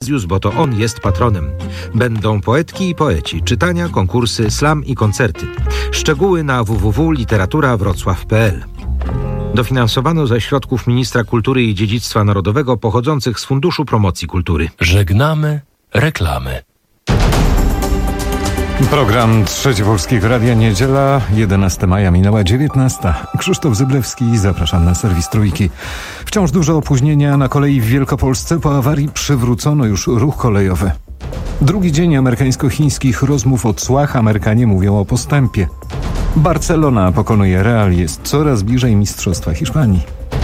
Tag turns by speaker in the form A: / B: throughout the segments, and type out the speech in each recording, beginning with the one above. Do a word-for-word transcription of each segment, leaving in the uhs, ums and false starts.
A: rozniósł, bo to on jest patronem. Będą poetki i poeci, czytania, konkursy, slam i koncerty. Szczegóły na w w w kropka literatura wrocław kropka p l. Dofinansowano ze środków Ministra Kultury i Dziedzictwa Narodowego pochodzących z Funduszu Promocji Kultury.
B: Żegnamy reklamy.
C: Program Trzecie Polskiego Radia, niedziela, jedenastego maja, minęła dziewiętnasta. Krzysztof Zyblewski, zapraszam na serwis Trójki. Wciąż duże opóźnienia na kolei w Wielkopolsce. Po awarii przywrócono już ruch kolejowy. Drugi dzień amerykańsko-chińskich rozmów o cłach. Amerykanie mówią o postępie. Barcelona pokonuje Real, jest coraz bliżej Mistrzostwa Hiszpanii.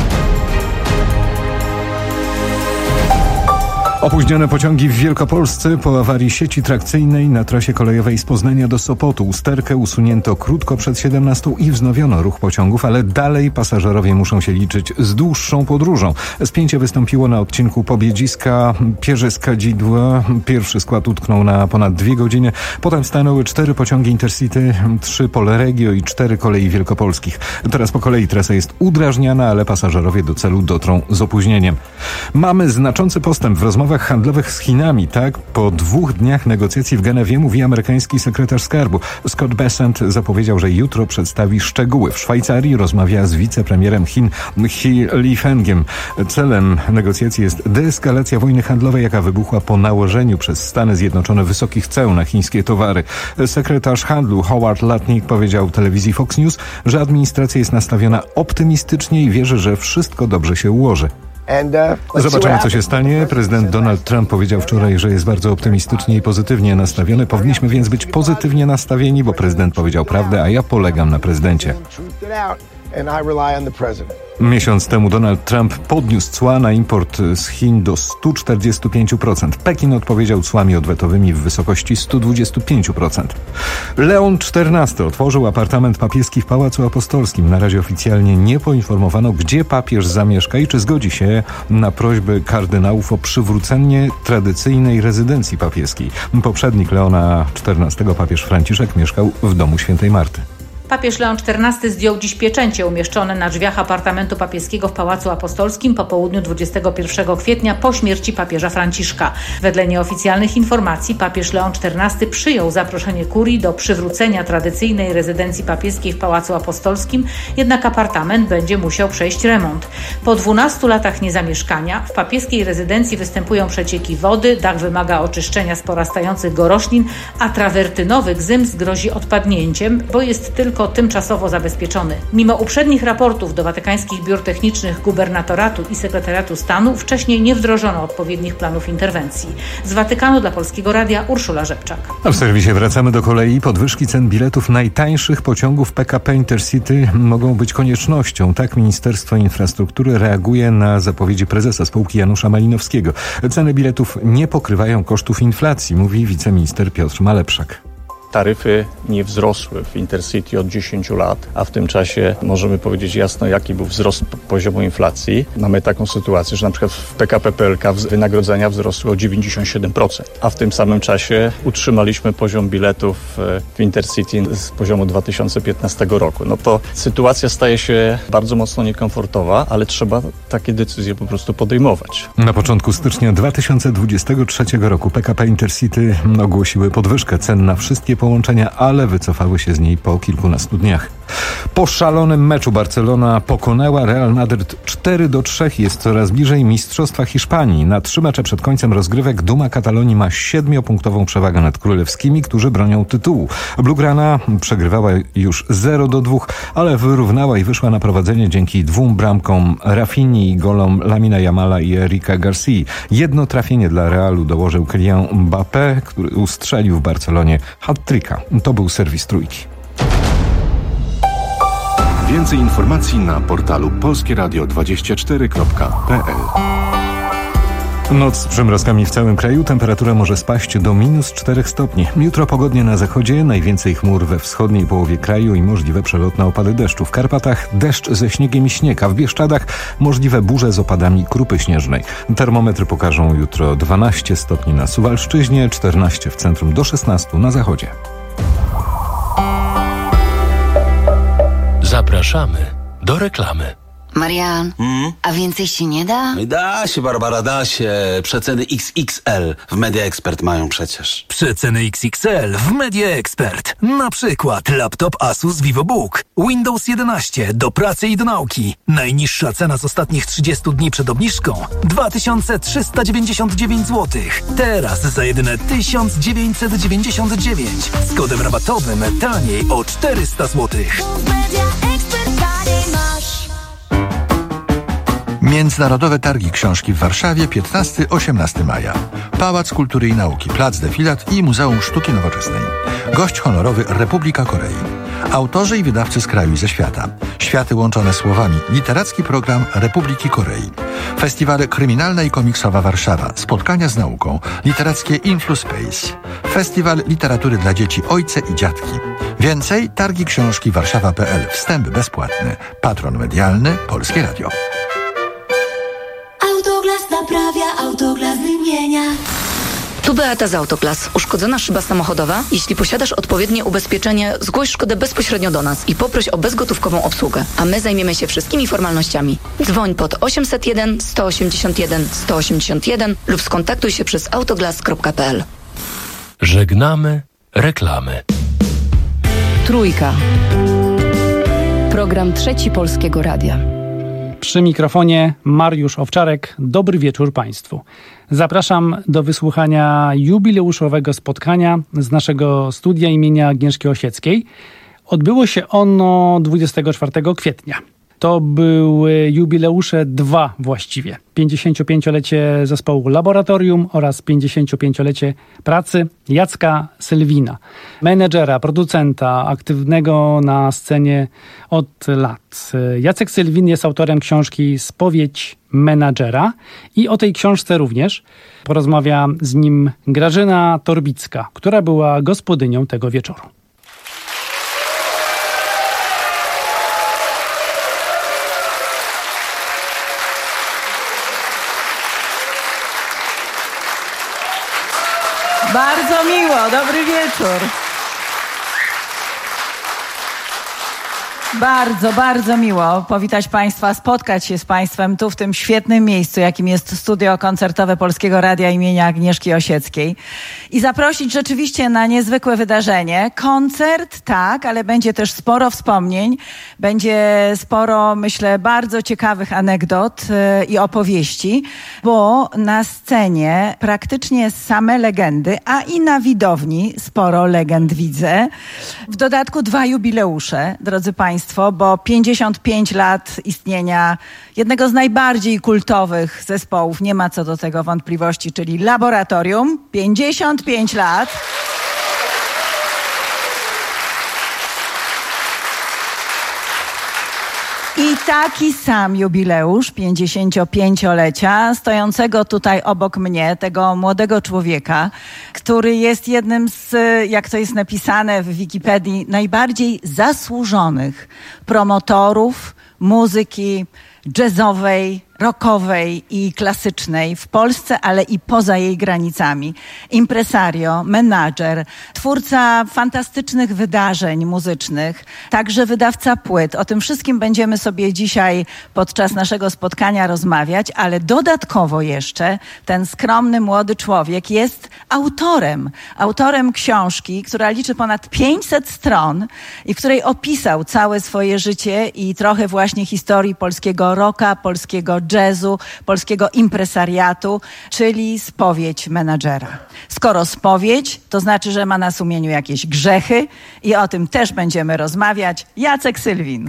C: Opóźnione pociągi w Wielkopolsce po awarii sieci trakcyjnej na trasie kolejowej z Poznania do Sopotu. Usterkę usunięto krótko przed siedemnastą i wznowiono ruch pociągów, ale dalej pasażerowie muszą się liczyć z dłuższą podróżą. Spięcie wystąpiło na odcinku Pobiedziska-Pierzyska-Dzidła. Pierwszy skład utknął na ponad dwie godziny. Potem stanęły cztery pociągi Intercity, trzy Polregio i cztery kolei wielkopolskich. Teraz po kolei trasa jest udrażniana, ale pasażerowie do celu dotrą z opóźnieniem. Mamy znaczący postęp w rozmowach handlowych z Chinami. Tak, po dwóch dniach negocjacji w Genewie, mówi amerykański sekretarz skarbu. Scott Bessent zapowiedział, że jutro przedstawi szczegóły. W Szwajcarii rozmawia z wicepremierem Chin He Lifengiem. Celem negocjacji jest deeskalacja wojny handlowej, jaka wybuchła po nałożeniu przez Stany Zjednoczone wysokich ceł na chińskie towary. Sekretarz handlu Howard Lutnick powiedział telewizji Fox News, że administracja jest nastawiona optymistycznie i wierzy, że wszystko dobrze się ułoży. Zobaczymy, co się stanie. Prezydent Donald Trump powiedział wczoraj, że jest bardzo optymistycznie i pozytywnie nastawiony. Powinniśmy więc być pozytywnie nastawieni, bo prezydent powiedział prawdę, a ja polegam na prezydencie. Miesiąc temu Donald Trump podniósł cła na import z Chin do stu czterdziestu pięciu procent. Pekin odpowiedział cłami odwetowymi w wysokości stu dwudziestu pięciu procent. Leon czternasty otworzył apartament papieski w Pałacu Apostolskim. Na razie oficjalnie nie poinformowano, gdzie papież zamieszka i czy zgodzi się na prośby kardynałów o przywrócenie tradycyjnej rezydencji papieskiej. Poprzednik Leona czternastego, papież Franciszek, mieszkał w domu świętej Marty.
D: Papież Leon czternasty zdjął dziś pieczęcie umieszczone na drzwiach apartamentu papieskiego w Pałacu Apostolskim po południu dwudziestego pierwszego kwietnia po śmierci papieża Franciszka. Wedle nieoficjalnych informacji papież Leon czternasty przyjął zaproszenie kurii do przywrócenia tradycyjnej rezydencji papieskiej w Pałacu Apostolskim, jednak apartament będzie musiał przejść remont. Po dwunastu latach niezamieszkania w papieskiej rezydencji występują przecieki wody, dach wymaga oczyszczenia z porastających go roślin, a trawertynowy gzyms grozi odpadnięciem, bo jest tylko tymczasowo zabezpieczony. Mimo uprzednich raportów do watykańskich biur technicznych gubernatoratu i sekretariatu stanu wcześniej nie wdrożono odpowiednich planów interwencji. Z Watykanu dla Polskiego Radia Urszula Rzepczak.
C: A w serwisie wracamy do kolei. Podwyżki cen biletów najtańszych pociągów P K P Intercity mogą być koniecznością. Tak Ministerstwo Infrastruktury reaguje na zapowiedzi prezesa spółki Janusza Malinowskiego. Ceny biletów nie pokrywają kosztów inflacji, mówi wiceminister Piotr Malepszak.
E: Taryfy nie wzrosły w Intercity od dziesięciu lat, a w tym czasie możemy powiedzieć jasno, jaki był wzrost poziomu inflacji. Mamy taką sytuację, że na przykład w P K P P L K wynagrodzenia wzrosły o dziewięćdziesiąt siedem procent, a w tym samym czasie utrzymaliśmy poziom biletów w Intercity z poziomu dwa tysiące piętnastego roku. No to sytuacja staje się bardzo mocno niekomfortowa, ale trzeba takie decyzje po prostu podejmować.
C: Na początku stycznia dwa tysiące dwudziestego trzeciego roku P K P Intercity ogłosiły podwyżkę cen na wszystkie połączenia, ale wycofały się z niej po kilkunastu dniach. Po szalonym meczu Barcelona pokonała Real Madryt cztery do trzech. Jest coraz bliżej Mistrzostwa Hiszpanii. Na trzy mecze przed końcem rozgrywek Duma Katalonii ma siedmiopunktową przewagę nad królewskimi, którzy bronią tytułu. Blaugrana przegrywała już zero do dwóch, ale wyrównała i wyszła na prowadzenie dzięki dwóm bramkom Rafinii i golom Lamina Jamala i Erika García. Jedno trafienie dla Realu dołożył Kylian Mbappé, który ustrzelił w Barcelonie hat-tricka. To był serwis Trójki.
F: Więcej informacji na portalu polskie radio dwadzieścia cztery kropka p l.
C: Noc z przymrozkami w całym kraju. Temperatura może spaść do minus czterech stopni. Jutro pogodnie na zachodzie, najwięcej chmur we wschodniej połowie kraju i możliwe przelotne opady deszczu. W Karpatach deszcz ze śniegiem i śnieg, a w Bieszczadach możliwe burze z opadami krupy śnieżnej. Termometry pokażą jutro dwanaście stopni na Suwalszczyźnie, czternaście w centrum, do szesnastu na zachodzie.
B: Zapraszamy do reklamy.
G: Marian,
H: Hmm?
G: a więcej się nie da?
H: Da się, Barbara, da się. Przeceny X X L w Media Expert mają przecież.
I: Przeceny X X L w Media Expert. Na przykład laptop Asus VivoBook, Windows jedenaście do pracy i do nauki. Najniższa cena z ostatnich trzydziestu dni przed obniżką dwa tysiące trzysta dziewięćdziesiąt dziewięć złotych. Teraz za jedyne tysiąc dziewięćset dziewięćdziesiąt dziewięć. Z kodem rabatowym taniej o czterysta złotych.
J: Międzynarodowe Targi Książki w Warszawie piętnastego do osiemnastego maja. Pałac Kultury i Nauki, Plac Defilat i Muzeum Sztuki Nowoczesnej. Gość honorowy Republika Korei. Autorzy i wydawcy z kraju i ze świata. Światy łączone słowami. Literacki program Republiki Korei. Festiwale Kryminalna i Komiksowa Warszawa. Spotkania z nauką. Literackie InfluSpace. Festiwal Literatury dla Dzieci Ojce i Dziadki. Więcej Targi Książki Warszawa kropka pe el. Wstęp bezpłatny. Patron medialny Polskie Radio.
K: Autoglas naprawia, Autoglas wymienia.
L: Tu Beata z Autoglas. Uszkodzona szyba samochodowa? Jeśli posiadasz odpowiednie ubezpieczenie, zgłoś szkodę bezpośrednio do nas i poproś o bezgotówkową obsługę, a my zajmiemy się wszystkimi formalnościami. Dzwoń pod osiemset jeden sto osiemdziesiąt jeden sto osiemdziesiąt jeden lub skontaktuj się przez autoglas kropka pe el.
B: Żegnamy reklamy.
M: Trójka. Program Trzeci Polskiego Radia.
N: Przy mikrofonie Mariusz Owczarek. Dobry wieczór Państwu. Zapraszam do wysłuchania jubileuszowego spotkania z naszego studia imienia Agnieszki Osieckiej. Odbyło się ono dwudziestego czwartego kwietnia. To były jubileusze dwa właściwie. pięćdziesięciopięciolecie zespołu Laboratorium oraz pięćdziesięciopięciolecie pracy Jacka Sylwina. Menedżera, producenta, aktywnego na scenie od lat. Jacek Sylwin jest autorem książki Spowiedź menadżera i o tej książce również porozmawia z nim Grażyna Torbicka, która była gospodynią tego wieczoru.
O: Bardzo miło, dobry wieczór. Bardzo, bardzo miło powitać Państwa, spotkać się z Państwem tu w tym świetnym miejscu, jakim jest studio koncertowe Polskiego Radia imienia Agnieszki Osieckiej i zaprosić rzeczywiście na niezwykłe wydarzenie. Koncert, tak, ale będzie też sporo wspomnień, będzie sporo, myślę, bardzo ciekawych anegdot yy, i opowieści, bo na scenie praktycznie same legendy, a i na widowni sporo legend widzę. W dodatku dwa jubileusze, drodzy Państwo, bo pięćdziesiąt pięć lat istnienia jednego z najbardziej kultowych zespołów, nie ma co do tego wątpliwości, czyli Laboratorium. pięćdziesiąt pięć lat. I taki sam jubileusz pięćdziesięciopięciolecia stojącego tutaj obok mnie, tego młodego człowieka, który jest jednym z, jak to jest napisane w Wikipedii, najbardziej zasłużonych promotorów muzyki jazzowej, rockowej i klasycznej w Polsce, ale i poza jej granicami. Impresario, menadżer, twórca fantastycznych wydarzeń muzycznych, także wydawca płyt. O tym wszystkim będziemy sobie dzisiaj podczas naszego spotkania rozmawiać, ale dodatkowo jeszcze ten skromny młody człowiek jest autorem. Autorem książki, która liczy ponad pięćset stron i w której opisał całe swoje życie i trochę właśnie historii polskiego rocka, polskiego jazzu, polskiego impresariatu, czyli spowiedź menadżera. Skoro spowiedź, to znaczy, że ma na sumieniu jakieś grzechy i o tym też będziemy rozmawiać. Jacek Sylwin.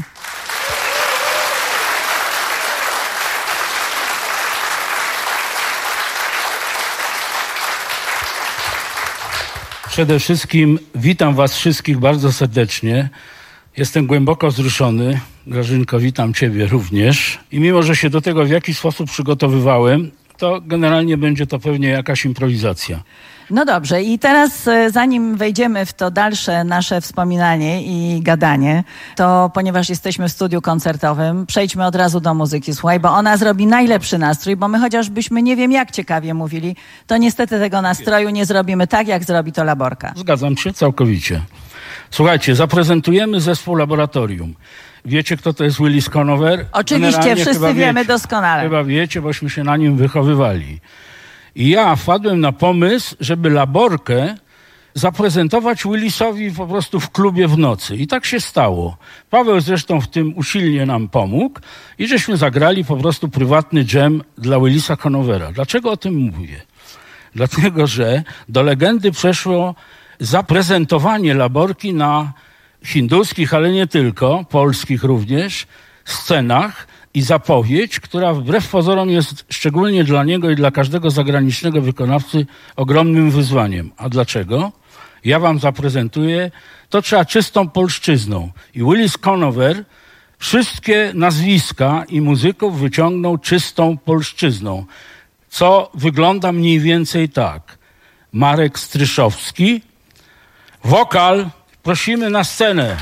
P: Przede wszystkim witam Was wszystkich bardzo serdecznie. Jestem głęboko wzruszony. Grażynko, witam Ciebie również. I mimo, że się do tego w jakiś sposób przygotowywałem, to generalnie będzie to pewnie jakaś improwizacja.
O: No dobrze, i teraz zanim wejdziemy w to dalsze nasze wspominanie i gadanie, to ponieważ jesteśmy w studiu koncertowym, przejdźmy od razu do muzyki, słuchaj, bo ona zrobi najlepszy nastrój, bo my chociażbyśmy nie wiem jak ciekawie mówili, to niestety tego nastroju nie zrobimy tak, jak zrobi to Laborka.
P: Zgadzam się całkowicie. Słuchajcie, zaprezentujemy zespół Laboratorium. Wiecie, kto to jest Willis Conover?
O: Oczywiście,
P: Generalnie
O: wszyscy wiemy
P: wiecie.
O: doskonale.
P: Chyba wiecie, bośmy się na nim wychowywali. I ja wpadłem na pomysł, żeby Laborkę zaprezentować Willisowi po prostu w klubie w nocy. I tak się stało. Paweł zresztą w tym usilnie nam pomógł i żeśmy zagrali po prostu prywatny dżem dla Willisa Conovera. Dlaczego o tym mówię? Dlatego, że do legendy przeszło zaprezentowanie Laborki na hinduskich, ale nie tylko, polskich również, scenach i zapowiedź, która wbrew pozorom jest szczególnie dla niego i dla każdego zagranicznego wykonawcy ogromnym wyzwaniem. A dlaczego? Ja wam zaprezentuję, to trzeba czystą polszczyzną. I Willis Conover wszystkie nazwiska i muzyków wyciągnął czystą polszczyzną, co wygląda mniej więcej tak. Marek Stryszowski, wokal, prosimy na scenę.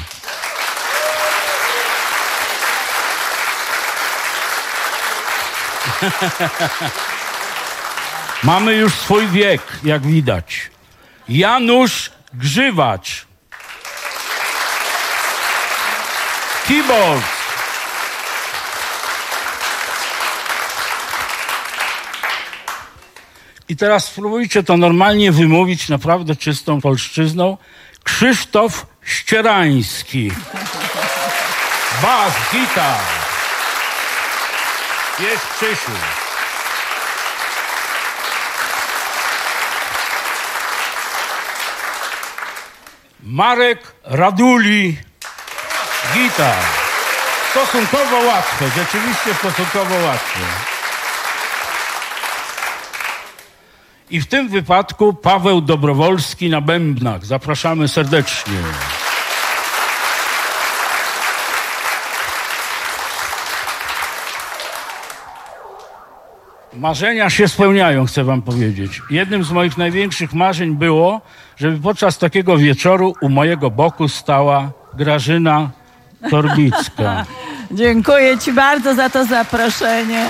P: Mamy już swój wiek, jak widać. Janusz Grzywacz. Keyboard. I teraz spróbujcie to normalnie wymówić, naprawdę czystą polszczyzną. Krzysztof Ścierański. Bas, gitar. Jest Krzysiu. Marek Raduli, gitar. Stosunkowo łatwe, rzeczywiście stosunkowo łatwe. I w tym wypadku Paweł Dobrowolski na bębnach. Zapraszamy serdecznie. Marzenia się spełniają, chcę wam powiedzieć. Jednym z moich największych marzeń było, żeby podczas takiego wieczoru u mojego boku stała Grażyna Torbicka.
O: Dziękuję ci bardzo za to zaproszenie.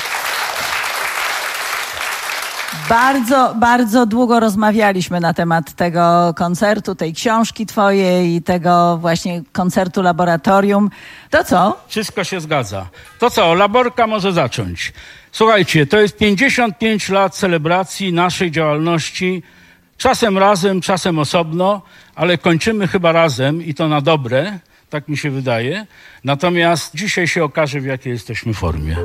O: Bardzo, bardzo długo rozmawialiśmy na temat tego koncertu, tej książki twojej i tego właśnie koncertu laboratorium. To co?
P: Wszystko się zgadza. To co? Laborka może zacząć. Słuchajcie, to jest pięćdziesiąt pięć lat celebracji naszej działalności. Czasem razem, czasem osobno, ale kończymy chyba razem i to na dobre, tak mi się wydaje. Natomiast dzisiaj się okaże, w jakiej jesteśmy formie.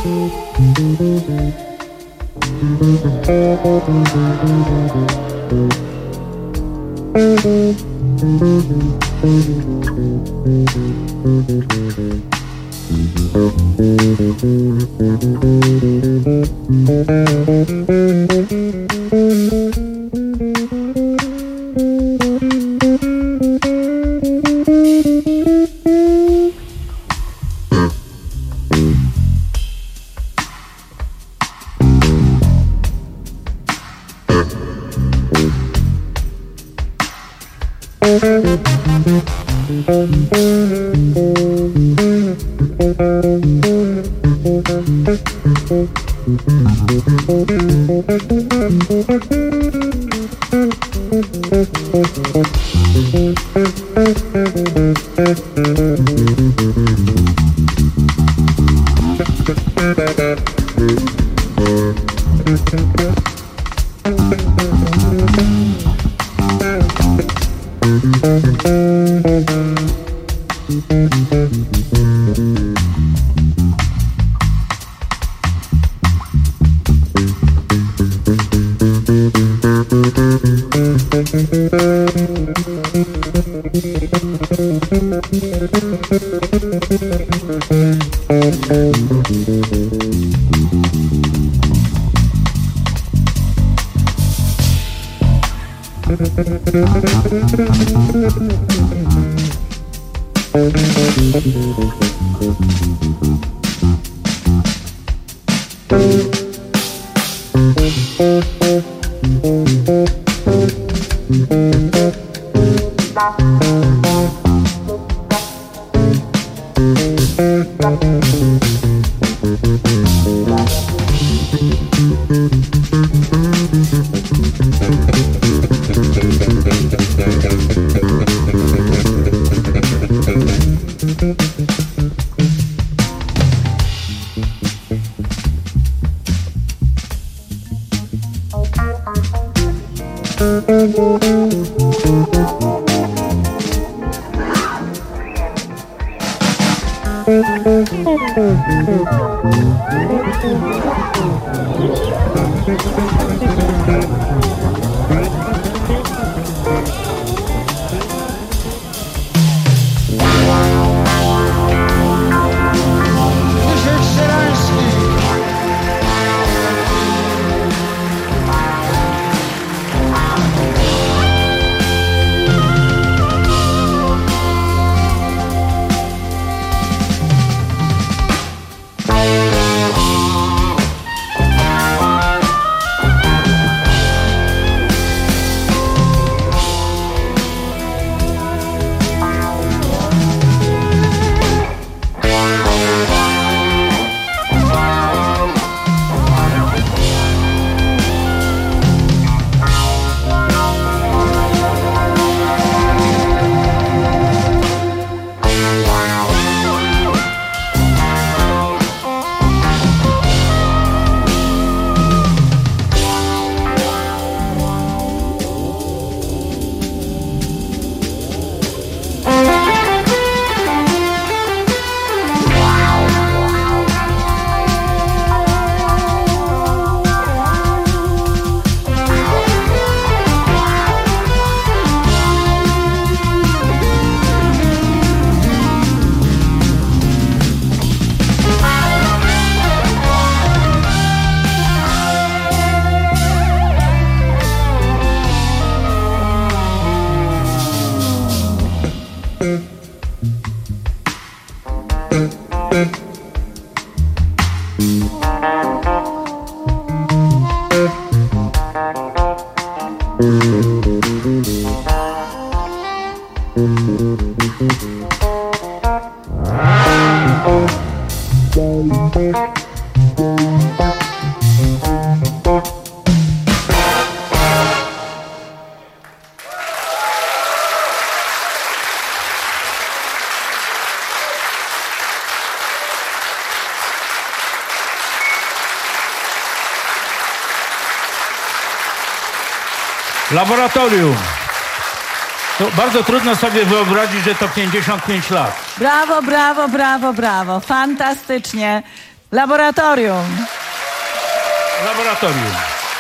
P: Laboratorium. To bardzo trudno sobie wyobrazić, że to pięćdziesiąt pięć lat.
O: Brawo, brawo, brawo, brawo. Fantastycznie. Laboratorium.
P: Laboratorium.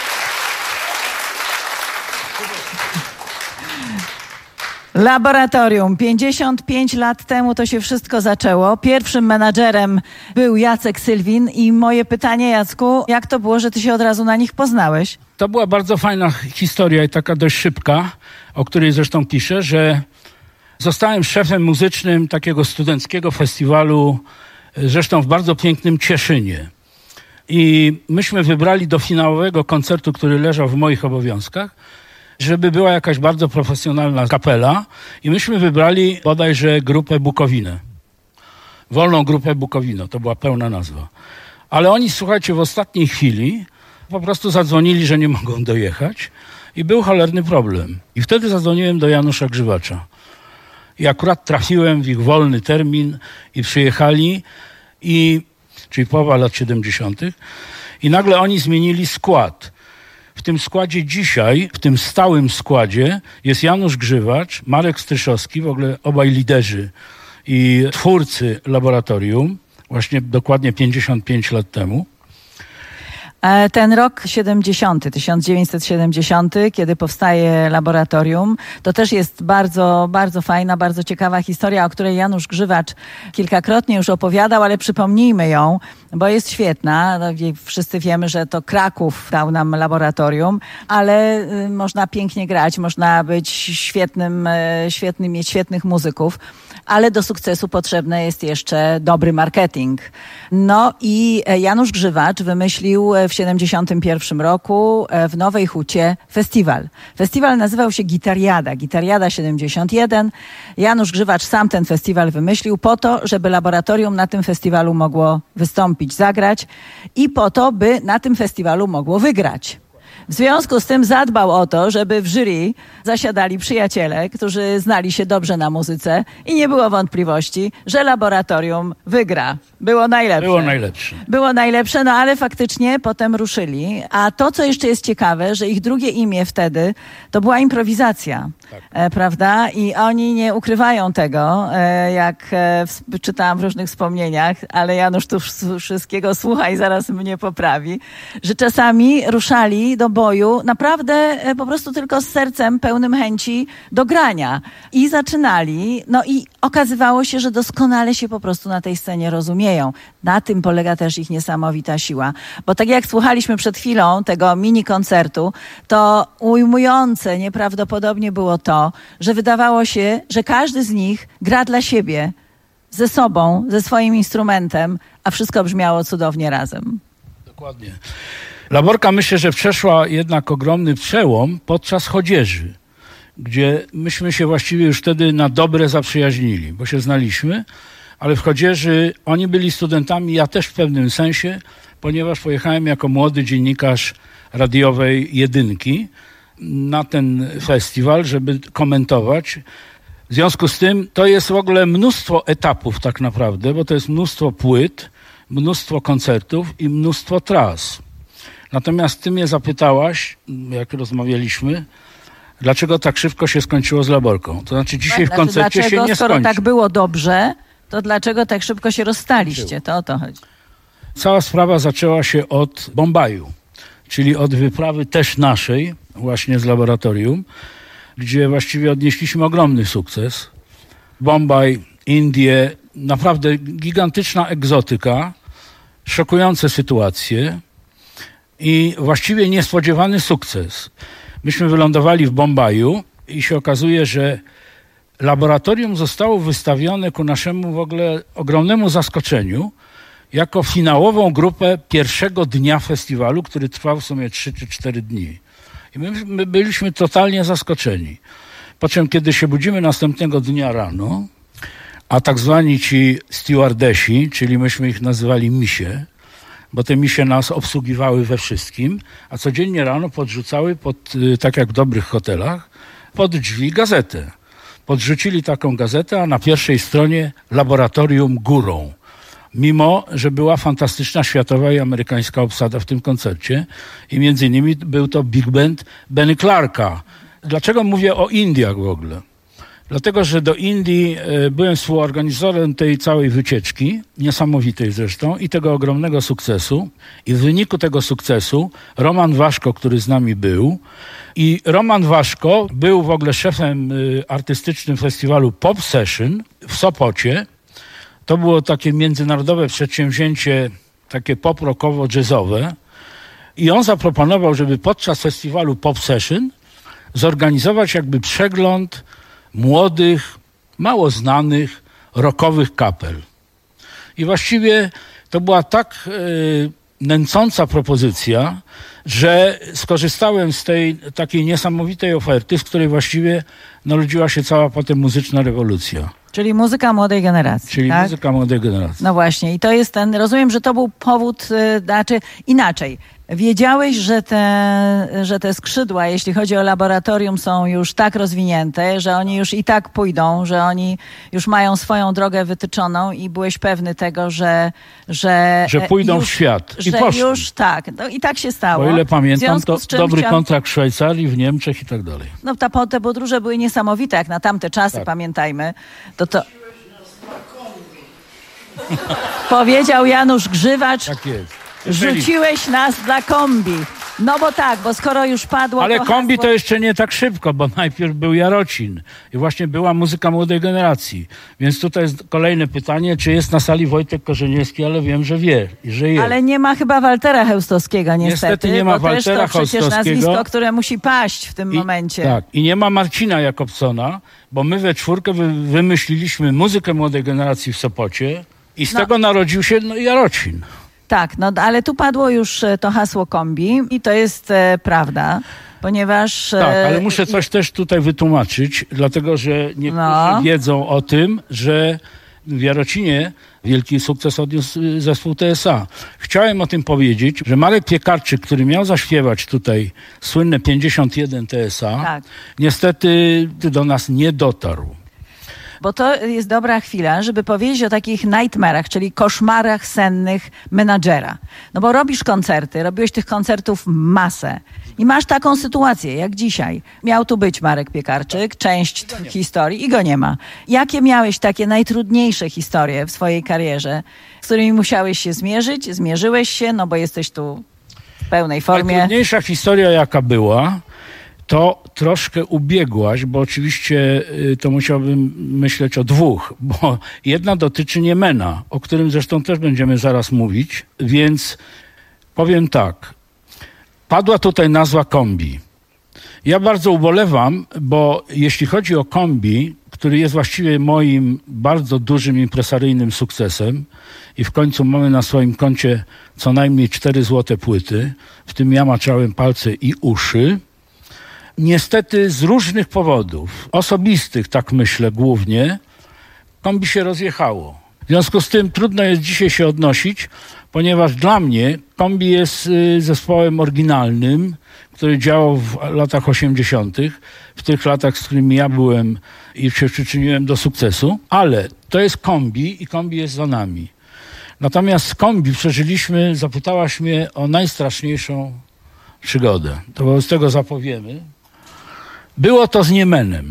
O: Laboratorium. pięćdziesiąt pięć lat temu to się wszystko zaczęło. Pierwszym menadżerem był Jacek Sylwin i moje pytanie, Jacku, jak to było, że ty się od razu na nich poznałeś?
P: To była bardzo fajna historia i taka dość szybka, o której zresztą piszę, że zostałem szefem muzycznym takiego studenckiego festiwalu, zresztą w bardzo pięknym Cieszynie. I myśmy wybrali do finałowego koncertu, który leżał w moich obowiązkach, żeby była jakaś bardzo profesjonalna kapela i myśmy wybrali bodajże grupę Bukowinę. Wolną grupę Bukowino, to była pełna nazwa. Ale oni, słuchajcie, w ostatniej chwili po prostu zadzwonili, że nie mogą dojechać i był cholerny problem. I wtedy zadzwoniłem do Janusza Grzywacza. I akurat trafiłem w ich wolny termin i przyjechali, i, czyli połowa lat siedemdziesiątych. I nagle oni zmienili skład. W tym składzie dzisiaj, w tym stałym składzie jest Janusz Grzywacz, Marek Stryszowski, w ogóle obaj liderzy i twórcy Laboratorium, właśnie dokładnie pięćdziesiąt pięć lat temu.
O: Ten rok siedemdziesiąty, tysiąc dziewięćset siedemdziesiąty, kiedy powstaje Laboratorium, to też jest bardzo, bardzo fajna, bardzo ciekawa historia, o której Janusz Grzywacz kilkakrotnie już opowiadał, ale przypomnijmy ją, bo jest świetna. No, wszyscy wiemy, że to Kraków dał nam Laboratorium, ale y, można pięknie grać, można być świetnym, y, świetnym, mieć świetnych muzyków, ale do sukcesu potrzebny jest jeszcze dobry marketing. No i Janusz Grzywacz wymyślił w siedemdziesiątym pierwszym roku w Nowej Hucie festiwal. Festiwal nazywał się Gitariada. Gitariada siedemdziesiąt jeden. Janusz Grzywacz sam ten festiwal wymyślił po to, żeby Laboratorium na tym festiwalu mogło wystąpić, zagrać i po to, by na tym festiwalu mogło wygrać. W związku z tym zadbał o to, żeby w jury zasiadali przyjaciele, którzy znali się dobrze na muzyce i nie było wątpliwości, że Laboratorium wygra. Było najlepsze.
P: Było najlepsze.
O: Było najlepsze, no ale faktycznie potem ruszyli. A to, co jeszcze jest ciekawe, że ich drugie imię wtedy to była improwizacja, tak. e, prawda? I oni nie ukrywają tego, e, jak e, w, czytałam w różnych wspomnieniach, ale Janusz tu wszystkiego słucha i zaraz mnie poprawi, że czasami ruszali do boju naprawdę e, po prostu tylko z sercem pełnym chęci do grania. I zaczynali, no i okazywało się, że doskonale się po prostu na tej scenie rozumieją. Na tym polega też ich niesamowita siła. Bo tak jak słuchaliśmy przed chwilą tego mini koncertu, to ujmujące nieprawdopodobnie było to, że wydawało się, że każdy z nich gra dla siebie, ze sobą, ze swoim instrumentem, a wszystko brzmiało cudownie razem.
P: Dokładnie. Laborka, myślę, że przeszła jednak ogromny przełom podczas Chodzieży, gdzie myśmy się właściwie już wtedy na dobre zaprzyjaźnili, bo się znaliśmy, ale w Chodzieży oni byli studentami, ja też w pewnym sensie, ponieważ pojechałem jako młody dziennikarz radiowej Jedynki na ten festiwal, żeby komentować. W związku z tym to jest w ogóle mnóstwo etapów tak naprawdę, bo to jest mnóstwo płyt, mnóstwo koncertów i mnóstwo tras. Natomiast ty mnie zapytałaś, jak rozmawialiśmy, dlaczego tak szybko się skończyło z Laborką. To znaczy dzisiaj w koncercie
O: dlaczego,
P: się nie
O: skoro
P: skończy.
O: tak było dobrze, to dlaczego tak szybko się rozstaliście? To o to chodzi.
P: Cała sprawa zaczęła się od Bombaju, czyli od wyprawy też naszej, właśnie z Laboratorium, gdzie właściwie odnieśliśmy ogromny sukces. Bombaj, Indie, naprawdę gigantyczna egzotyka, szokujące sytuacje i właściwie niespodziewany sukces. Myśmy wylądowali w Bombaju i się okazuje, że Laboratorium zostało wystawione ku naszemu w ogóle ogromnemu zaskoczeniu jako finałową grupę pierwszego dnia festiwalu, który trwał w sumie trzy czy cztery dni. I my, my byliśmy totalnie zaskoczeni. Po czym, kiedy się budzimy następnego dnia rano, a tak zwani ci stewardesi, czyli myśmy ich nazywali misie, bo te misie nas obsługiwały we wszystkim, a codziennie rano podrzucały, pod, tak jak w dobrych hotelach, pod drzwi gazetę. Podrzucili taką gazetę, a na pierwszej stronie Laboratorium górą. Mimo, że była fantastyczna światowa i amerykańska obsada w tym koncercie i między innymi był to big band Benny Clarka. Dlaczego mówię o Indiach w ogóle? Dlatego, że do Indii byłem współorganizatorem tej całej wycieczki, niesamowitej zresztą, i tego ogromnego sukcesu. I w wyniku tego sukcesu Roman Waszko, który z nami był, i Roman Waszko był w ogóle szefem artystycznym festiwalu Pop Session w Sopocie. To było takie międzynarodowe przedsięwzięcie, takie pop-rockowo-jazzowe. I on zaproponował, żeby podczas festiwalu Pop Session zorganizować jakby przegląd młodych, mało znanych, rockowych kapel. I właściwie to była tak y, nęcąca propozycja, że skorzystałem z tej takiej niesamowitej oferty, z której właściwie narodziła się cała potem muzyczna rewolucja.
O: Czyli muzyka młodej generacji.
P: Czyli
O: tak?
P: muzyka młodej generacji.
O: No właśnie, i to jest ten, rozumiem, że to był powód, y, znaczy inaczej. Wiedziałeś, że te, że te skrzydła, jeśli chodzi o laboratorium, są już tak rozwinięte, że oni już i tak pójdą, że oni już mają swoją drogę wytyczoną i byłeś pewny tego, że... Że,
P: że pójdą
O: już,
P: w świat. I
O: że
P: poszli.
O: już tak. No i tak się stało.
P: O ile pamiętam, to dobry
O: chciał...
P: kontrakt w Szwajcarii, w Niemczech i tak dalej.
O: No ta, te podróże były niesamowite, jak na tamte czasy, tak. Pamiętajmy. To to... Powiedział Janusz Grzywacz.
P: Tak jest.
O: Rzuciłeś nas dla kombi. No bo tak, bo skoro już padło...
P: Ale
O: to
P: kombi
O: hasło...
P: to jeszcze nie tak szybko, bo najpierw był Jarocin i właśnie była muzyka młodej generacji. Więc tutaj jest kolejne pytanie, czy jest na sali Wojtek Korzeniewski, ale wiem, że wie i że jest.
O: Ale nie ma chyba Waltera Chełstowskiego niestety.
P: Niestety nie ma
O: bo
P: Waltera
O: też to przecież
P: Chełstowskiego.
O: nazwisko, które musi paść w tym
P: I,
O: momencie.
P: Tak, i nie ma Marcina Jakobsona, bo my we czwórkę wy, wymyśliliśmy muzykę młodej generacji w Sopocie i z
O: no.
P: tego narodził się no, Jarocin.
O: Tak, no ale tu padło już to hasło kombi i to jest e, prawda, ponieważ...
P: Tak, ale muszę coś też tutaj wytłumaczyć, dlatego że niektórzy no. wiedzą o tym, że w Jarocinie wielki sukces odniósł zespół T S A. Chciałem o tym powiedzieć, że Marek Piekarczyk, który miał zaśpiewać tutaj słynne pięćdziesiąt jeden T S A, tak. niestety do nas nie dotarł.
O: Bo to jest dobra chwila, żeby powiedzieć o takich nightmarach, czyli koszmarach sennych menadżera. No bo robisz koncerty, robiłeś tych koncertów masę i masz taką sytuację jak dzisiaj. Miał tu być Marek Piekarczyk, część historii i go nie ma. Jakie miałeś takie najtrudniejsze historie w swojej karierze, z którymi musiałeś się zmierzyć? Zmierzyłeś się, no bo jesteś tu w pełnej formie.
P: Najtrudniejsza historia jaka była, to troszkę ubiegłaś, bo oczywiście to musiałbym myśleć o dwóch, bo jedna dotyczy Niemena, o którym zresztą też będziemy zaraz mówić, więc powiem tak. Padła tutaj nazwa kombi. Ja bardzo ubolewam, bo jeśli chodzi o kombi, który jest właściwie moim bardzo dużym impresaryjnym sukcesem i w końcu mamy na swoim koncie co najmniej cztery złote płyty, w tym ja maczałem palce i uszy, niestety z różnych powodów, osobistych, tak myślę głównie, kombi się rozjechało. W związku z tym trudno jest dzisiaj się odnosić, ponieważ dla mnie kombi jest zespołem oryginalnym, który działał w latach osiemdziesiątych, w tych latach, z którymi ja byłem i się przyczyniłem do sukcesu, ale to jest kombi i kombi jest za nami. Natomiast z kombi przeżyliśmy, zapytałaś mnie o najstraszniejszą przygodę. To wobec tego zapowiemy. Było to z Niemenem.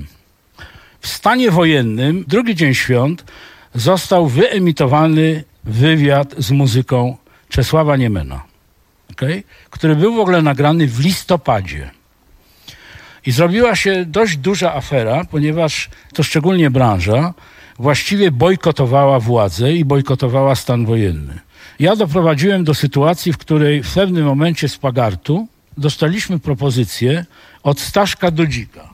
P: W stanie wojennym, drugi dzień świąt, został wyemitowany wywiad z muzyką Czesława Niemena, okay? Który był w ogóle nagrany w listopadzie. I zrobiła się dość duża afera, ponieważ to szczególnie branża właściwie bojkotowała władzę i bojkotowała stan wojenny. Ja doprowadziłem do sytuacji, w której w pewnym momencie z Pagartu dostaliśmy propozycję od Staszka Dudzika.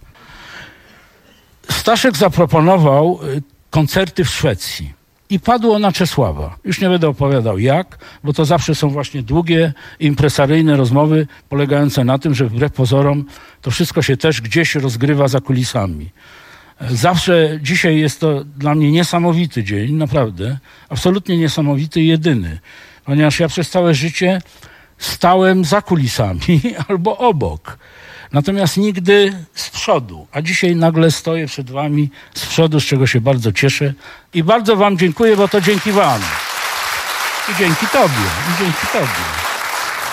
P: Staszek zaproponował koncerty w Szwecji i padło na Czesława. Już nie będę opowiadał jak, bo to zawsze są właśnie długie, impresaryjne rozmowy polegające na tym, że wbrew pozorom to wszystko się też gdzieś rozgrywa za kulisami. Zawsze dzisiaj jest to dla mnie niesamowity dzień, naprawdę, absolutnie niesamowity i jedyny, ponieważ ja przez całe życie stałem za kulisami albo obok. Natomiast nigdy z przodu. A dzisiaj nagle stoję przed wami z przodu, z czego się bardzo cieszę. I bardzo wam dziękuję, bo to dzięki wam. I dzięki tobie. I dzięki tobie.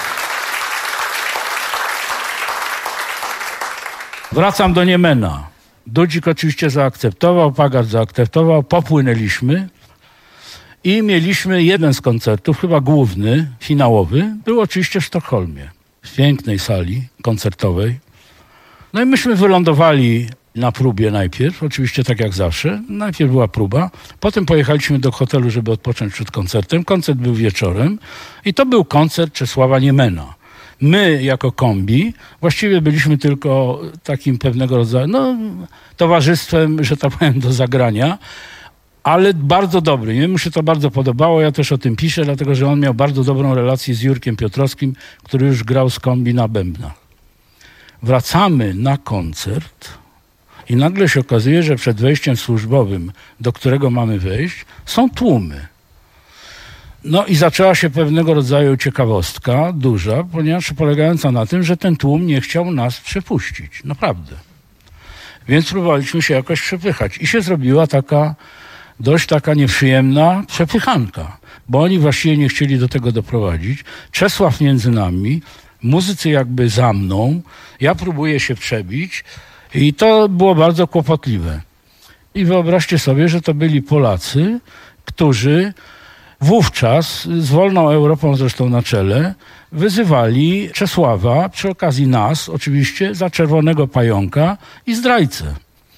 P: Wracam do Niemena. Dudzik oczywiście zaakceptował, Pagart zaakceptował, popłynęliśmy i mieliśmy jeden z koncertów, chyba główny, finałowy, był oczywiście w Sztokholmie, w pięknej sali koncertowej. No i myśmy wylądowali na próbie najpierw, oczywiście tak jak zawsze. Najpierw była próba, potem pojechaliśmy do hotelu, żeby odpocząć przed koncertem. Koncert był wieczorem i to był koncert Czesława Niemena. My jako kombi właściwie byliśmy tylko takim pewnego rodzaju no, towarzystwem, że tak powiem, do zagrania, ale bardzo dobry. Jemu się to bardzo podobało, ja też o tym piszę, dlatego że on miał bardzo dobrą relację z Jurkiem Piotrowskim, który już grał z kombi na bębnach. Wracamy na koncert i nagle się okazuje, że przed wejściem służbowym, do którego mamy wejść, są tłumy. No i zaczęła się pewnego rodzaju ciekawostka, duża, ponieważ polegająca na tym, że ten tłum nie chciał nas przepuścić. Naprawdę. Więc próbowaliśmy się jakoś przepychać. I się zrobiła taka dość taka nieprzyjemna przepychanka, bo oni właściwie nie chcieli do tego doprowadzić. Czesław między nami, muzycy jakby za mną, ja próbuję się przebić i to było bardzo kłopotliwe. I wyobraźcie sobie, że to byli Polacy, którzy wówczas, z Wolną Europą zresztą na czele, wyzywali Czesława, przy okazji nas oczywiście, za czerwonego pająka i zdrajcę.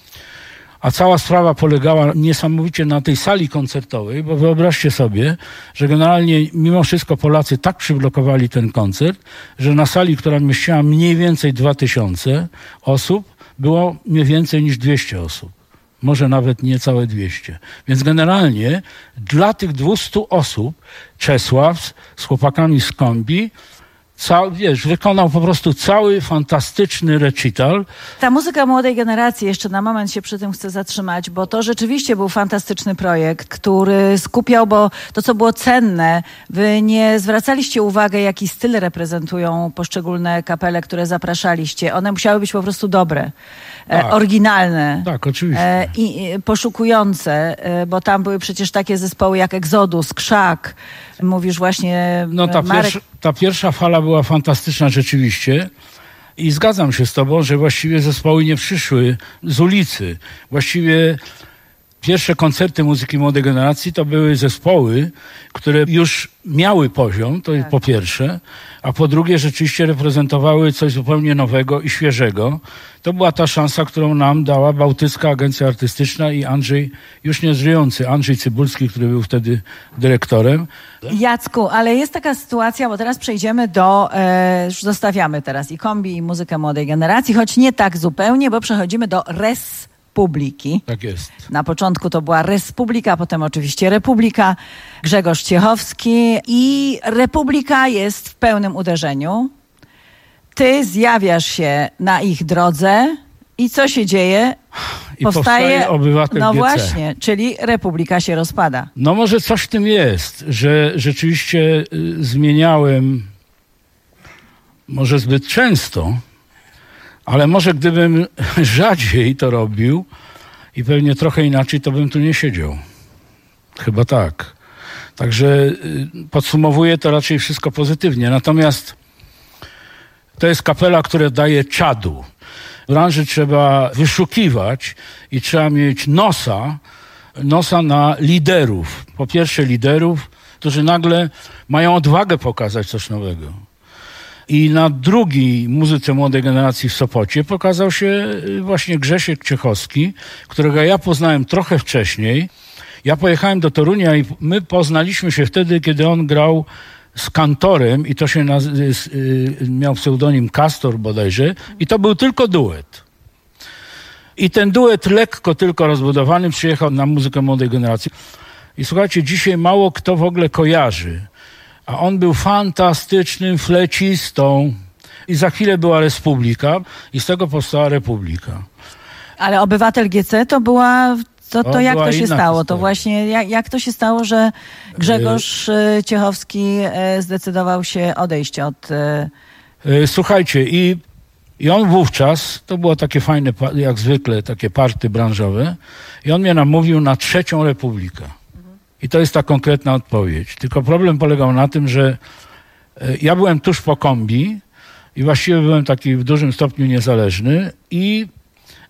P: A cała sprawa polegała niesamowicie na tej sali koncertowej, bo wyobraźcie sobie, że generalnie mimo wszystko Polacy tak przyblokowali ten koncert, że na sali, która mieściła mniej więcej dwa tysiące osób, było nie więcej niż dwieście osób. Może nawet niecałe dwieście. Więc generalnie dla tych dwustu osób Czesław z chłopakami z kombi Ca, wiesz, wykonał po prostu cały fantastyczny recital.
O: Ta muzyka młodej generacji, jeszcze na moment się przy tym chcę zatrzymać, bo to rzeczywiście był fantastyczny projekt, który skupiał, bo to, co było cenne, wy nie zwracaliście uwagi, jaki styl reprezentują poszczególne kapele, które zapraszaliście. One musiały być po prostu dobre, tak. e, oryginalne.
P: Tak, oczywiście.
O: E, I e, poszukujące, e, bo tam były przecież takie zespoły jak Exodus, Krzak, mówisz właśnie
P: No ta,
O: Marek...
P: pierwsza, ta pierwsza fala była fantastyczna rzeczywiście i zgadzam się z tobą, że właściwie zespoły nie przyszły z ulicy. Właściwie pierwsze koncerty muzyki młodej generacji to były zespoły, które już miały poziom, to tak. Po pierwsze, a po drugie rzeczywiście reprezentowały coś zupełnie nowego i świeżego. To była ta szansa, którą nam dała Bałtycka Agencja Artystyczna i Andrzej, już nie żyjący, Andrzej Cybulski, który był wtedy dyrektorem.
O: Jacku, ale jest taka sytuacja, bo teraz przejdziemy do, e, już zostawiamy teraz i kombi, i muzykę młodej generacji, choć nie tak zupełnie, bo przechodzimy do res Publiki.
P: Tak jest.
O: Na początku to była Respublika, potem oczywiście Republika, Grzegorz Ciechowski i Republika jest w pełnym uderzeniu. Ty zjawiasz się na ich drodze i co się dzieje?
P: I powstaje, powstaje Obywatel
O: No
P: G C.
O: właśnie, czyli Republika się rozpada.
P: No może coś w tym jest, że rzeczywiście y, zmieniałem może zbyt często, ale może gdybym rzadziej to robił i pewnie trochę inaczej, to bym tu nie siedział. Chyba tak. Także podsumowuję to raczej wszystko pozytywnie. Natomiast to jest kapela, która daje czadu. W branży trzeba wyszukiwać i trzeba mieć nosa, nosa na liderów. Po pierwsze liderów, którzy nagle mają odwagę pokazać coś nowego. I na drugiej muzyce młodej generacji w Sopocie pokazał się właśnie Grzesiek Ciechowski, którego ja poznałem trochę wcześniej. Ja pojechałem do Torunia i my poznaliśmy się wtedy, kiedy on grał z Kantorem i to się naz- miał pseudonim Castor bodajże i to był tylko duet. I ten duet lekko tylko rozbudowany przyjechał na muzykę młodej generacji. I słuchajcie, dzisiaj mało kto w ogóle kojarzy. A on był fantastycznym flecistą. I za chwilę była Republika i z tego powstała Republika.
O: Ale Obywatel G C to była... To, to, to jak to się stało? Historia. To właśnie jak, jak to się stało, że Grzegorz yy, Ciechowski yy, zdecydował się odejść od...
P: Yy... Słuchajcie, i, i on wówczas, to było takie fajne, jak zwykle, takie party branżowe, i on mnie namówił na trzecią Republikę. I to jest ta konkretna odpowiedź. Tylko problem polegał na tym, że ja byłem tuż po kombi i właściwie byłem taki w dużym stopniu niezależny i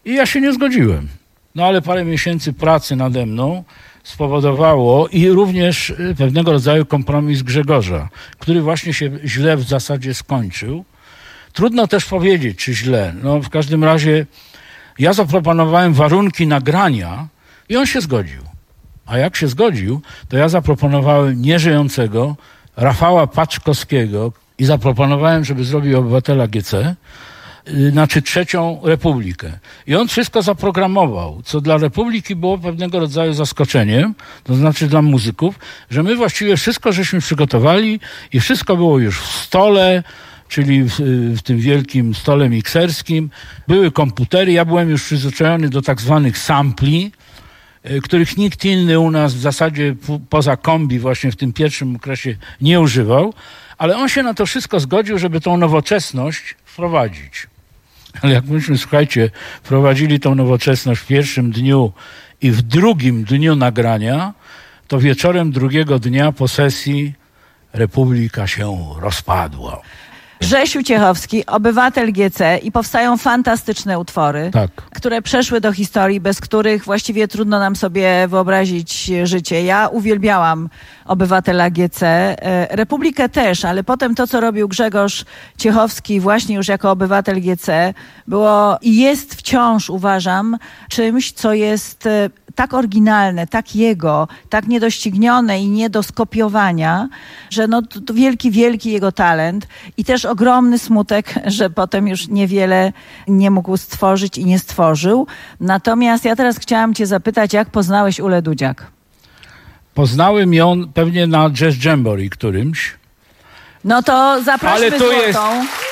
P: I ja się nie zgodziłem. No ale parę miesięcy pracy nade mną spowodowało i również pewnego rodzaju kompromis Grzegorza, który właśnie się źle w zasadzie skończył. Trudno też powiedzieć, czy źle. No w każdym razie ja zaproponowałem warunki nagrania i on się zgodził. A jak się zgodził, to ja zaproponowałem nieżyjącego Rafała Paczkowskiego i zaproponowałem, żeby zrobił Obywatela G C, znaczy Trzecią Republikę. I on wszystko zaprogramował, co dla Republiki było pewnego rodzaju zaskoczeniem, to znaczy dla muzyków, że my właściwie wszystko żeśmy przygotowali i wszystko było już w stole, czyli w, w tym wielkim stole mikserskim. Były komputery, ja byłem już przyzwyczajony do tak zwanych sampli, których nikt inny u nas w zasadzie poza kombi właśnie w tym pierwszym okresie nie używał, ale on się na to wszystko zgodził, żeby tą nowoczesność wprowadzić. Ale jak myśmy, słuchajcie, wprowadzili tą nowoczesność w pierwszym dniu i w drugim dniu nagrania, to wieczorem drugiego dnia po sesji Republika się rozpadła.
O: Grzesiu Ciechowski, Obywatel G C i powstają fantastyczne utwory,
P: tak,
O: które przeszły do historii, bez których właściwie trudno nam sobie wyobrazić życie. Ja uwielbiałam Obywatela G C, Republikę też, ale potem to, co robił Grzegorz Ciechowski właśnie już jako Obywatel G C, było i jest wciąż, uważam, czymś, co jest tak oryginalne, tak jego, tak niedoścignione i nie do skopiowania, że no to, to wielki, wielki jego talent i też ogromny smutek, że potem już niewiele nie mógł stworzyć i nie stworzył. Natomiast ja teraz chciałam cię zapytać, jak poznałeś Ulę Dudziak?
P: Poznałem ją pewnie na Jazz Jamboree którymś.
O: No to zapraszmy
P: Ale to
O: Złotą.
P: jest...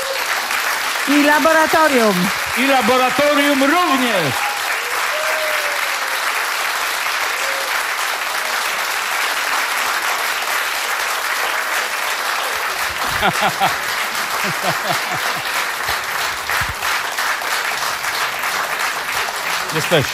O: I Laboratorium.
P: I Laboratorium również. Jesteście.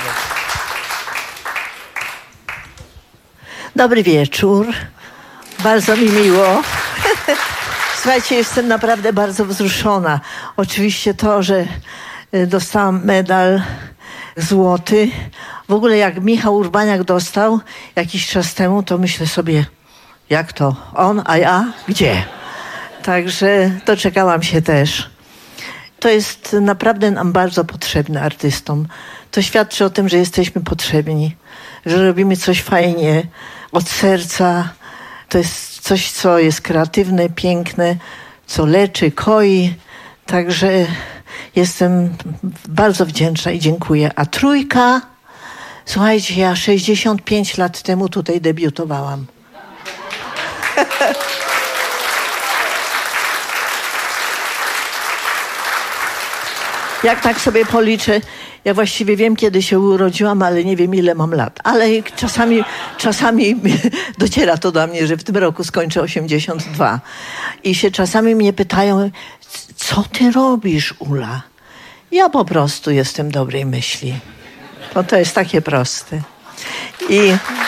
G: Dobry wieczór. Bardzo mi miło. Słuchajcie, jestem naprawdę bardzo wzruszona. Oczywiście to, że dostałam medal złoty. W ogóle jak Michał Urbaniak dostał jakiś czas temu, to myślę sobie, jak to? On, a ja? Gdzie? Także doczekałam się też. To jest naprawdę nam bardzo potrzebne, artystom. To świadczy o tym, że jesteśmy potrzebni, że robimy coś fajnie, od serca. To jest coś, co jest kreatywne, piękne, co leczy, koi. Także jestem bardzo wdzięczna i dziękuję. A Trójka, słuchajcie, ja sześćdziesiąt pięć lat temu tutaj debiutowałam. Jak tak sobie policzę, ja właściwie wiem, kiedy się urodziłam, ale nie wiem, ile mam lat. Ale czasami, czasami dociera to do mnie, że w tym roku skończę osiemdziesiąt dwa. I się czasami mnie pytają, co ty robisz, Ula? Ja po prostu jestem dobrej myśli. No to jest takie proste. I...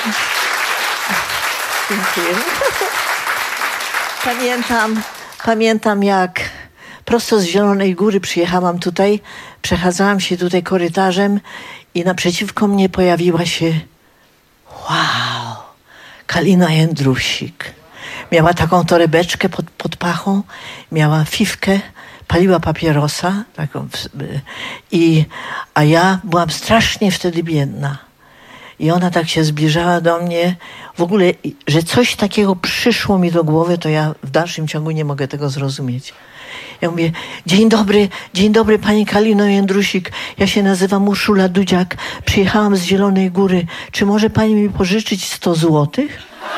G: Dziękuję. Pamiętam, pamiętam jak... Prosto z Zielonej Góry przyjechałam tutaj, przechadzałam się tutaj korytarzem i naprzeciwko mnie pojawiła się, wow, Kalina Jędrusik. Miała taką torebeczkę pod, pod pachą, miała fifkę, paliła papierosa, taką, i, a ja byłam strasznie wtedy biedna. I ona tak się zbliżała do mnie. W ogóle, że coś takiego przyszło mi do głowy, to ja w dalszym ciągu nie mogę tego zrozumieć. Ja mówię, dzień dobry, dzień dobry pani Kalino Jędrusik. Ja się nazywam Urszula Dudziak. Przyjechałam z Zielonej Góry. Czy może pani mi pożyczyć sto złotych?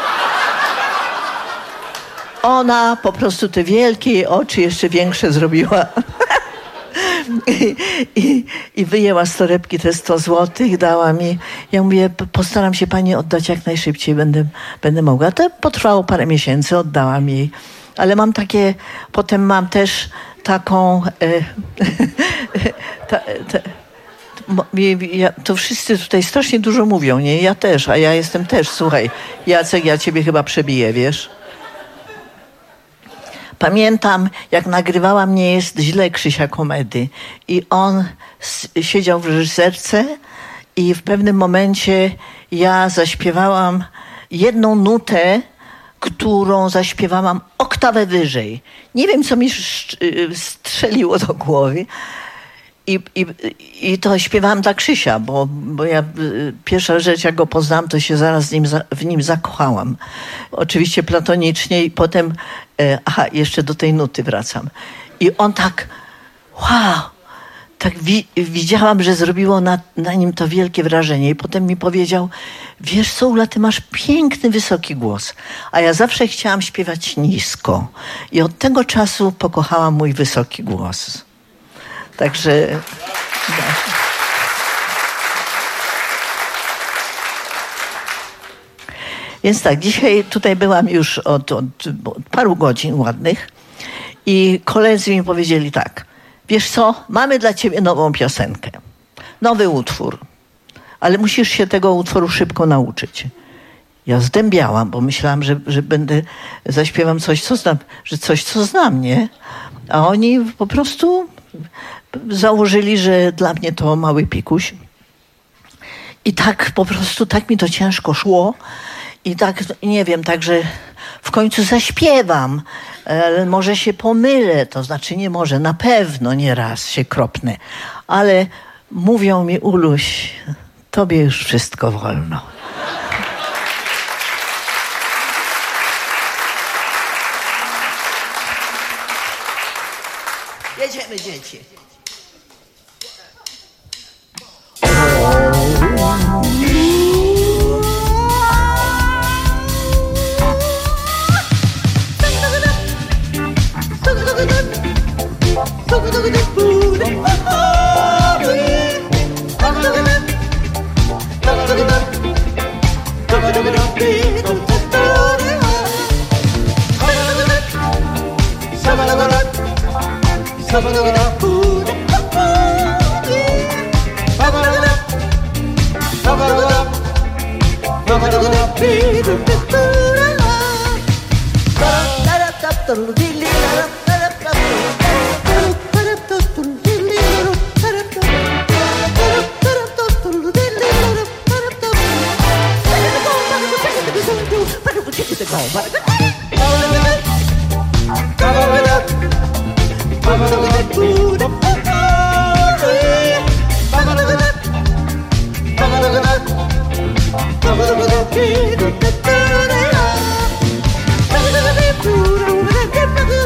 G: Ona po prostu te wielkie oczy jeszcze większe zrobiła. I, i, I wyjęła z torebki te sto złotych, dała mi. Ja mówię, postaram się pani oddać jak najszybciej, będę, będę mogła. To potrwało parę miesięcy, oddałam jej. Ale mam takie, potem mam też taką, e, ta, ta, ja, to wszyscy tutaj strasznie dużo mówią, nie? Ja też, a ja jestem też, słuchaj, Jacek, ja ciebie chyba przebiję, wiesz? Pamiętam, jak nagrywała Mnie jest źle Krzysia Komedy i on s- siedział w reżyserce i w pewnym momencie ja zaśpiewałam jedną nutę, którą zaśpiewałam oktawę wyżej. Nie wiem, co mi sz- strzeliło do głowy. I, i, I to śpiewałam dla Krzysia, bo, bo ja pierwsza rzecz, jak go poznałam, to się zaraz z nim, w nim zakochałam. Oczywiście platonicznie i potem, e, aha, jeszcze do tej nuty wracam. I on tak, wow, tak wi- widziałam, że zrobiło na, na nim to wielkie wrażenie. I potem mi powiedział, wiesz co, Ula, ty masz piękny, wysoki głos. A ja zawsze chciałam śpiewać nisko. I od tego czasu pokochałam mój wysoki głos. Także... No. Więc tak, dzisiaj tutaj byłam już od, od, od paru godzin ładnych i koledzy mi powiedzieli tak, wiesz co, mamy dla ciebie nową piosenkę, nowy utwór, ale musisz się tego utworu szybko nauczyć. Ja zdębiałam, bo myślałam, że, że będę, zaśpiewam coś, co znam, że coś, co znam, nie? A oni po prostu założyli, że dla mnie to mały pikuś. I tak po prostu, tak mi to ciężko szło. I tak, nie wiem, także w końcu zaśpiewam. Ale może się pomylę, to znaczy nie może, na pewno nie raz się kropnę. Ale mówią mi, Uluś, tobie już wszystko wolno. Jedziemy, dzieci.
K: Thank you.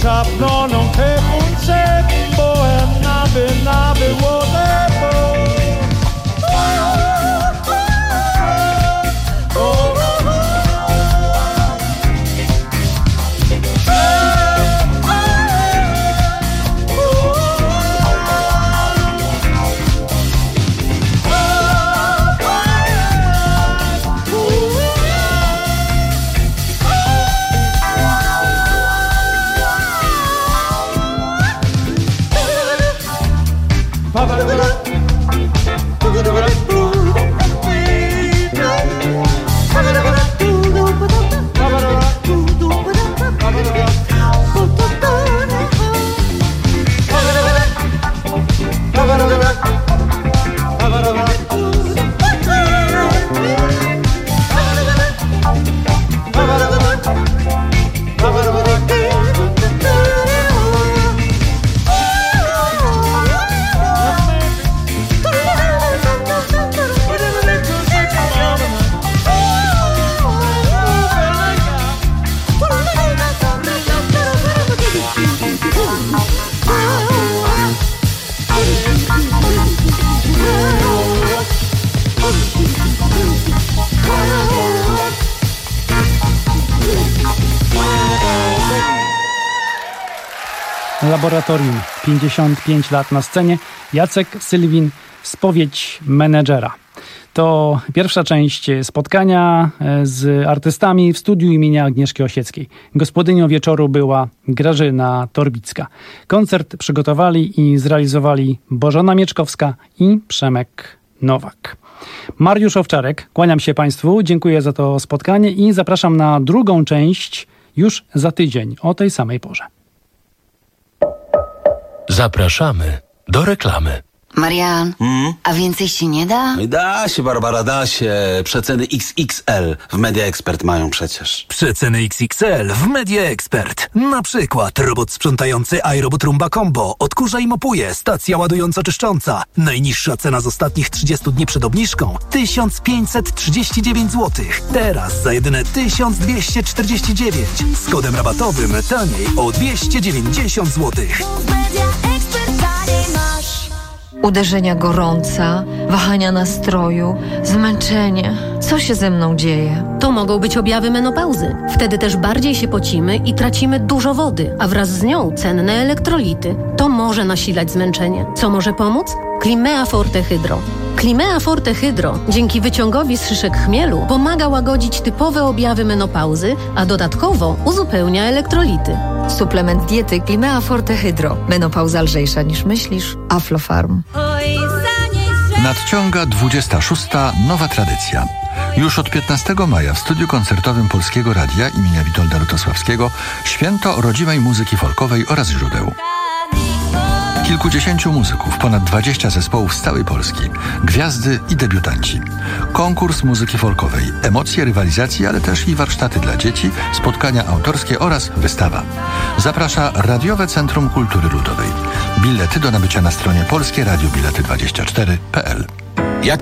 Q: sapno non che un secco e nave nave whatever.
N: Laboratorium, pięćdziesiąt pięć lat na scenie. Jacek Sylwin, spowiedź menedżera. To pierwsza część spotkania z artystami w studiu imienia Agnieszki Osieckiej. Gospodynią wieczoru była Grażyna Torbicka. Koncert przygotowali i zrealizowali Bożena Mieczkowska i Przemek Nowak. Mariusz Owczarek, kłaniam się Państwu, dziękuję za to spotkanie i zapraszam na drugą część już za tydzień o tej samej porze.
B: Zapraszamy do reklamy.
R: Marian, mm? a więcej się nie da?
H: Da się, Barbara, da się. Przeceny X X L w Media Expert mają przecież.
I: Przeceny X X L w Media Expert. Na przykład robot sprzątający iRobot Roomba Combo, odkurza i mopuje, stacja ładująco-czyszcząca. Najniższa cena z ostatnich trzydziestu dni przed obniżką tysiąc pięćset trzydzieści dziewięć złotych. Teraz za jedyne tysiąc dwieście czterdzieści dziewięć. Z kodem rabatowym taniej o dwieście dziewięćdziesiąt złotych.
S: Uderzenia gorąca, wahania nastroju, zmęczenie. Co się ze mną dzieje?
T: To mogą być objawy menopauzy. Wtedy też bardziej się pocimy i tracimy dużo wody, a wraz z nią cenne elektrolity. To może nasilać zmęczenie. Co może pomóc? Climea Forte Hydro. Climea Forte Hydro dzięki wyciągowi z szyszek chmielu pomaga łagodzić typowe objawy menopauzy, a dodatkowo uzupełnia elektrolity.
S: Suplement diety Climea Forte Hydro. Menopauza lżejsza niż myślisz. Aflofarm.
J: Nadciąga dwudziesta szósta nowa tradycja. Już od piętnastego maja w studiu koncertowym Polskiego Radia imienia Witolda Lutosławskiego święto rodzimej muzyki folkowej oraz źródeł. Kilkudziesięciu muzyków, ponad dwadzieścia zespołów z całej Polski, gwiazdy i debiutanci. Konkurs muzyki folkowej, emocje rywalizacji, ale też i warsztaty dla dzieci, spotkania autorskie oraz wystawa. Zaprasza Radiowe Centrum Kultury Ludowej. Bilety do nabycia na stronie polskie radio bilety dwadzieścia cztery kropka p l.